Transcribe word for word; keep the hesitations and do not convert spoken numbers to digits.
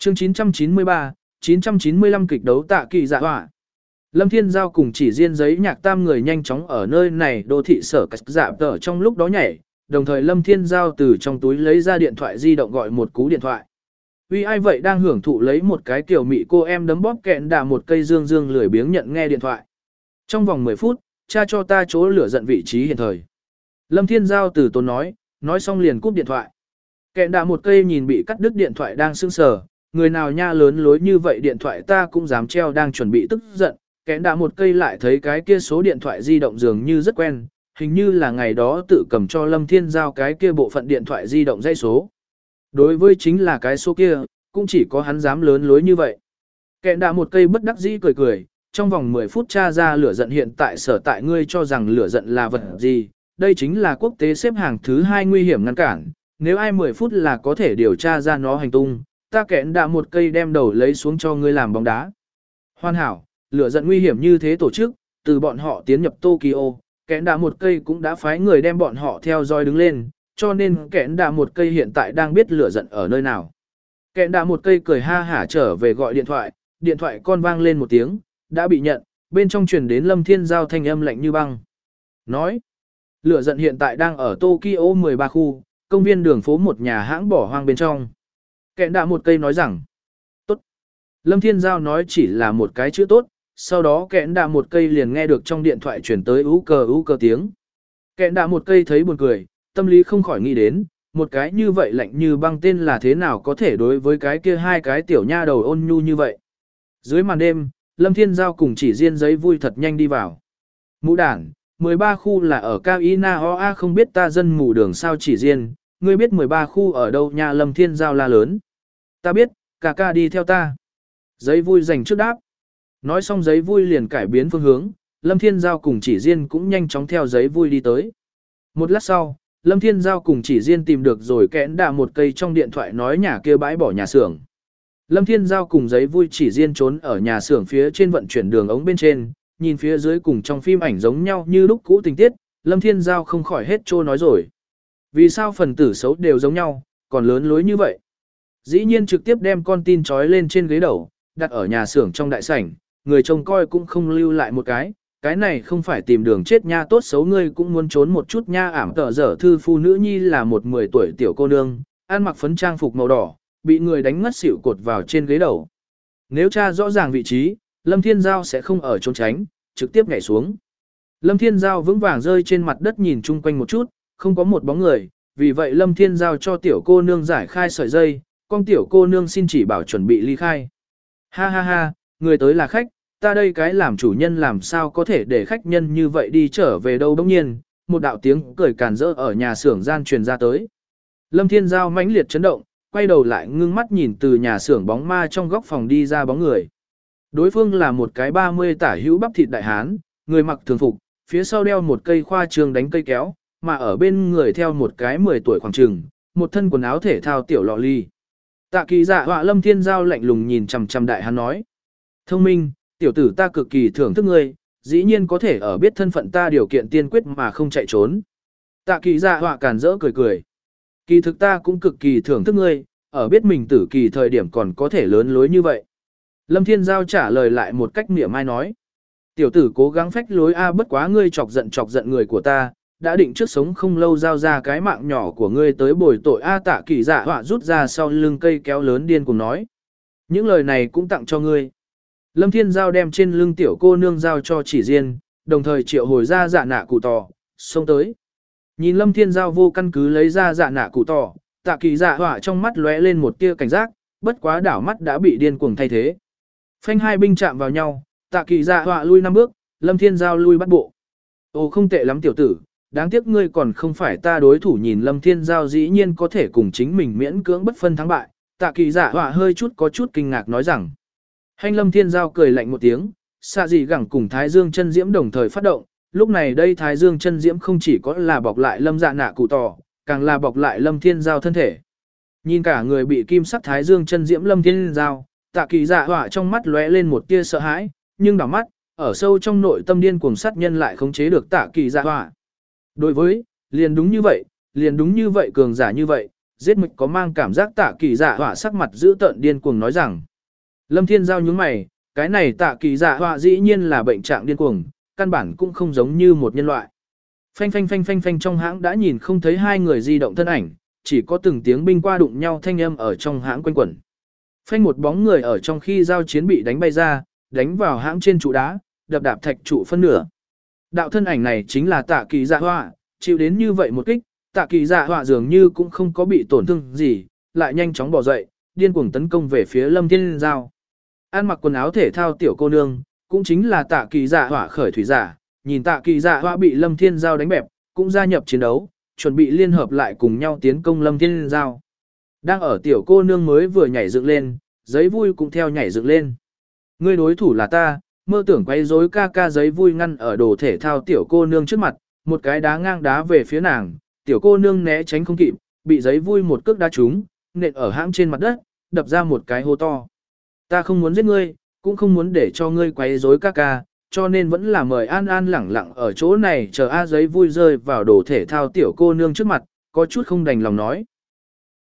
Chương chín trăm chín mươi ba, chín trăm chín mươi lăm kịch đấu Tạ Kỳ Dạ Họa. Lâm Thiên Giao cùng chỉ riêng giấy nhạc tam người nhanh chóng ở nơi này đô thị sở cách dạ tờ trong lúc đó nhảy, đồng thời Lâm Thiên Giao từ trong túi lấy ra điện thoại di động gọi một cú điện thoại. Vì ai vậy đang hưởng thụ lấy một cái kiểu mị cô em đấm bóp kẹn đà một cây dương dương lười biếng nhận nghe điện thoại. Trong vòng mười phút, cha cho ta chỗ lửa giận vị trí hiện thời. Lâm Thiên Giao từ tốn nói, nói xong liền cúp điện thoại. Kẹn đà một cây nhìn bị cắt đứt điện thoại đang sưng sờ, người nào nha lớn lối như vậy điện thoại ta cũng dám treo đang chuẩn bị tức giận. Kẹn đà một cây lại thấy cái kia số điện thoại di động dường như rất quen, hình như là ngày đó tự cầm cho Lâm Thiên Giao cái kia bộ phận điện thoại di động dây số. Đối với chính là cái số kia, cũng chỉ có hắn dám lớn lối như vậy. Kẹn đà một cây bất đắc dĩ cười cười, trong vòng mười phút tra ra lửa giận hiện tại sở tại ngươi cho rằng lửa giận là vật gì, đây chính là quốc tế xếp hàng thứ hai nguy hiểm ngăn cản, nếu ai mười phút là có thể điều tra ra nó hành tung, ta kẹn đà một cây đem đầu lấy xuống cho ngươi làm bóng đá. Hoàn hảo, lửa giận nguy hiểm như thế tổ chức, từ bọn họ tiến nhập Tokyo, kẹn đà một cây cũng đã phái người đem bọn họ theo dõi đứng lên, cho nên kẹn đà một cây hiện tại đang biết lửa giận ở nơi nào. Kẹn đà một cây cười ha hả trở về gọi điện thoại, điện thoại con vang lên một tiếng, đã bị nhận, bên trong truyền đến Lâm Thiên Giao thanh âm lạnh như băng. Nói, lửa giận hiện tại đang ở Tokyo mười ba khu, công viên đường phố một nhà hãng bỏ hoang bên trong. Kẹn đà một cây nói rằng, tốt. Lâm Thiên Giao nói chỉ là một cái chữ tốt, sau đó kẹn đà một cây liền nghe được trong điện thoại truyền tới ú cờ ú cờ tiếng. Kẹn đà một cây thấy buồn cười, tâm lý không khỏi nghĩ đến, một cái như vậy lạnh như băng tên là thế nào có thể đối với cái kia hai cái tiểu nha đầu ôn nhu như vậy. Dưới màn đêm, Lâm Thiên Giao cùng chỉ riêng giấy vui thật nhanh đi vào. Mũ đản, mười ba khu là ở Cao Ina Ho A không biết ta dân mù đường sao chỉ riêng, ngươi biết mười ba khu ở đâu nha Lâm Thiên Giao la lớn. Ta biết, ca ca đi theo ta. Giấy vui dành trước đáp. Nói xong giấy vui liền cải biến phương hướng, Lâm Thiên Giao cùng chỉ riêng cũng nhanh chóng theo giấy vui đi tới. Một lát sau, Lâm Thiên Giao cùng chỉ riêng tìm được rồi kẽn đà một cây trong điện thoại nói nhà kia bãi bỏ nhà xưởng. Lâm Thiên Giao cùng giấy vui chỉ riêng trốn ở nhà xưởng phía trên vận chuyển đường ống bên trên, nhìn phía dưới cùng trong phim ảnh giống nhau như lúc cũ tình tiết, Lâm Thiên Giao không khỏi hết trô nói rồi. Vì sao phần tử xấu đều giống nhau, còn lớn lối như vậy? Dĩ nhiên trực tiếp đem con tin trói lên trên ghế đầu, đặt ở nhà xưởng trong đại sảnh, người trông coi cũng không lưu lại một cái, cái này không phải tìm đường chết nha tốt xấu ngươi cũng muốn trốn một chút nha ảm tở dở thư phu nữ nhi là một mười tuổi tiểu cô nương, ăn mặc phấn trang phục màu đỏ, bị người đánh ngất xỉu cột vào trên ghế đầu. Nếu cha rõ ràng vị trí, Lâm Thiên Giao sẽ không ở trốn tránh, trực tiếp nhảy xuống. Lâm Thiên Giao vững vàng rơi trên mặt đất nhìn chung quanh một chút, không có một bóng người, vì vậy Lâm Thiên Giao cho tiểu cô nương giải khai sợi dây, con tiểu cô nương xin chỉ bảo chuẩn bị ly khai. Ha ha ha, người tới là khách, ta đây cái làm chủ nhân làm sao có thể để khách nhân như vậy đi trở về đâu bỗng nhiên, một đạo tiếng cười càn rỡ ở nhà xưởng gian truyền ra tới. Lâm Thiên Giao mãnh liệt chấn động, quay đầu lại ngưng mắt nhìn từ nhà xưởng bóng ma trong góc phòng đi ra bóng người. Đối phương là một cái ba mươi tả hữu bắp thịt đại hán, người mặc thường phục, phía sau đeo một cây khoa trương đánh cây kéo, mà ở bên người theo một cái mười tuổi khoảng chừng, một thân quần áo thể thao tiểu lọ ly. Tạ Kỳ Dạ Họa Lâm Thiên Giao lạnh lùng nhìn chằm chằm đại hán nói: "Thông minh, tiểu tử ta cực kỳ thưởng thức ngươi, dĩ nhiên có thể ở biết thân phận ta điều kiện tiên quyết mà không chạy trốn." Tạ Kỳ Dạ Họa càn rỡ cười cười: "Kỳ thực ta cũng cực kỳ thưởng thức ngươi, ở biết mình tử kỳ thời điểm còn có thể lớn lối như vậy." Lâm Thiên Giao trả lời lại một cách mỉa mai nói: "Tiểu tử cố gắng phách lối a, bất quá ngươi chọc giận chọc giận người của ta, đã định trước sống không lâu giao ra cái mạng nhỏ của ngươi tới bồi tội a." Tạ Kỳ Dạ Họa rút ra sau lưng cây kéo lớn điên cùng nói: "Những lời này cũng tặng cho ngươi." Lâm Thiên Giao đem trên lưng tiểu cô nương giao cho chỉ riêng, đồng thời triệu hồi ra dạ nạ cụ tỏ, xông tới. Nhìn Lâm Thiên Giao vô căn cứ lấy ra dạ nạ cụ tỏ, Tạ Kỳ Dạ Họa trong mắt lóe lên một tia cảnh giác, bất quá đảo mắt đã bị điên cuồng thay thế. Phanh hai binh chạm vào nhau, Tạ Kỳ Dạ Họa lui năm bước, Lâm Thiên Giao lui bắt bộ. Ồ không tệ lắm tiểu tử, đáng tiếc ngươi còn không phải ta đối thủ. Nhìn Lâm Thiên Giao dĩ nhiên có thể cùng chính mình miễn cưỡng bất phân thắng bại, Tạ Kỳ Dạ Họa hơi chút có chút kinh ngạc nói rằng. Hành Lâm Thiên Giao cười lạnh một tiếng, xạ dị gẳng cùng Thái Dương chân diễm đồng thời phát động, lúc này đây Thái Dương chân diễm không chỉ có là bọc lại Lâm Dạ nạ cụ tỏ, càng là bọc lại Lâm Thiên Giao thân thể. Nhìn cả người bị kim sắc Thái Dương chân diễm Lâm Thiên Giao, Tạ Kỳ Dạ Họa trong mắt lóe lên một tia sợ hãi, nhưng đảo mắt, ở sâu trong nội tâm điên cuồng sát nhân lại khống chế được Tạ Kỳ Dạ Họa. Đối với, liền đúng như vậy, liền đúng như vậy cường giả như vậy, giết mịch có mang cảm giác tạ kỳ dạ họa sắc mặt giữ tợn điên cuồng nói rằng. Lâm Thiên Giao nhướng mày, cái này tạ kỳ dạ họa dĩ nhiên là bệnh trạng điên cuồng, căn bản cũng không giống như một nhân loại. Phanh phanh phanh phanh phanh trong hãng đã nhìn không thấy hai người di động thân ảnh, chỉ có từng tiếng binh qua đụng nhau thanh âm ở trong hãng quanh quẩn. Phanh một bóng người ở trong khi giao chiến bị đánh bay ra, đánh vào hãng trên trụ đá, đập đạp thạch trụ phân nửa. Đạo thân ảnh này chính là tạ kỳ dạ họa, chịu đến như vậy một kích, tạ kỳ dạ họa dường như cũng không có bị tổn thương gì, lại nhanh chóng bỏ dậy, điên cuồng tấn công về phía Lâm Thiên Giao. Ăn mặc quần áo thể thao tiểu cô nương, cũng chính là tạ kỳ dạ họa khởi thủy giả, nhìn tạ kỳ dạ họa bị Lâm Thiên Giao đánh bẹp, cũng gia nhập chiến đấu, chuẩn bị liên hợp lại cùng nhau tiến công Lâm Thiên Giao. Đang ở tiểu cô nương mới vừa nhảy dựng lên, giấy vui cũng theo nhảy dựng lên. Ngươi đối thủ là ta, mơ tưởng quay rối ca ca. Giấy vui ngăn ở đồ thể thao tiểu cô nương trước mặt, một cái đá ngang đá về phía nàng, tiểu cô nương né tránh không kịp, bị giấy vui một cước đá trúng, nện ở hãng trên mặt đất, đập ra một cái hố to. Ta không muốn giết ngươi, cũng không muốn để cho ngươi quấy rối ca ca, cho nên vẫn là mời an an lẳng lặng ở chỗ này chờ A. Giấy vui rơi vào đồ thể thao tiểu cô nương trước mặt, có chút không đành lòng nói.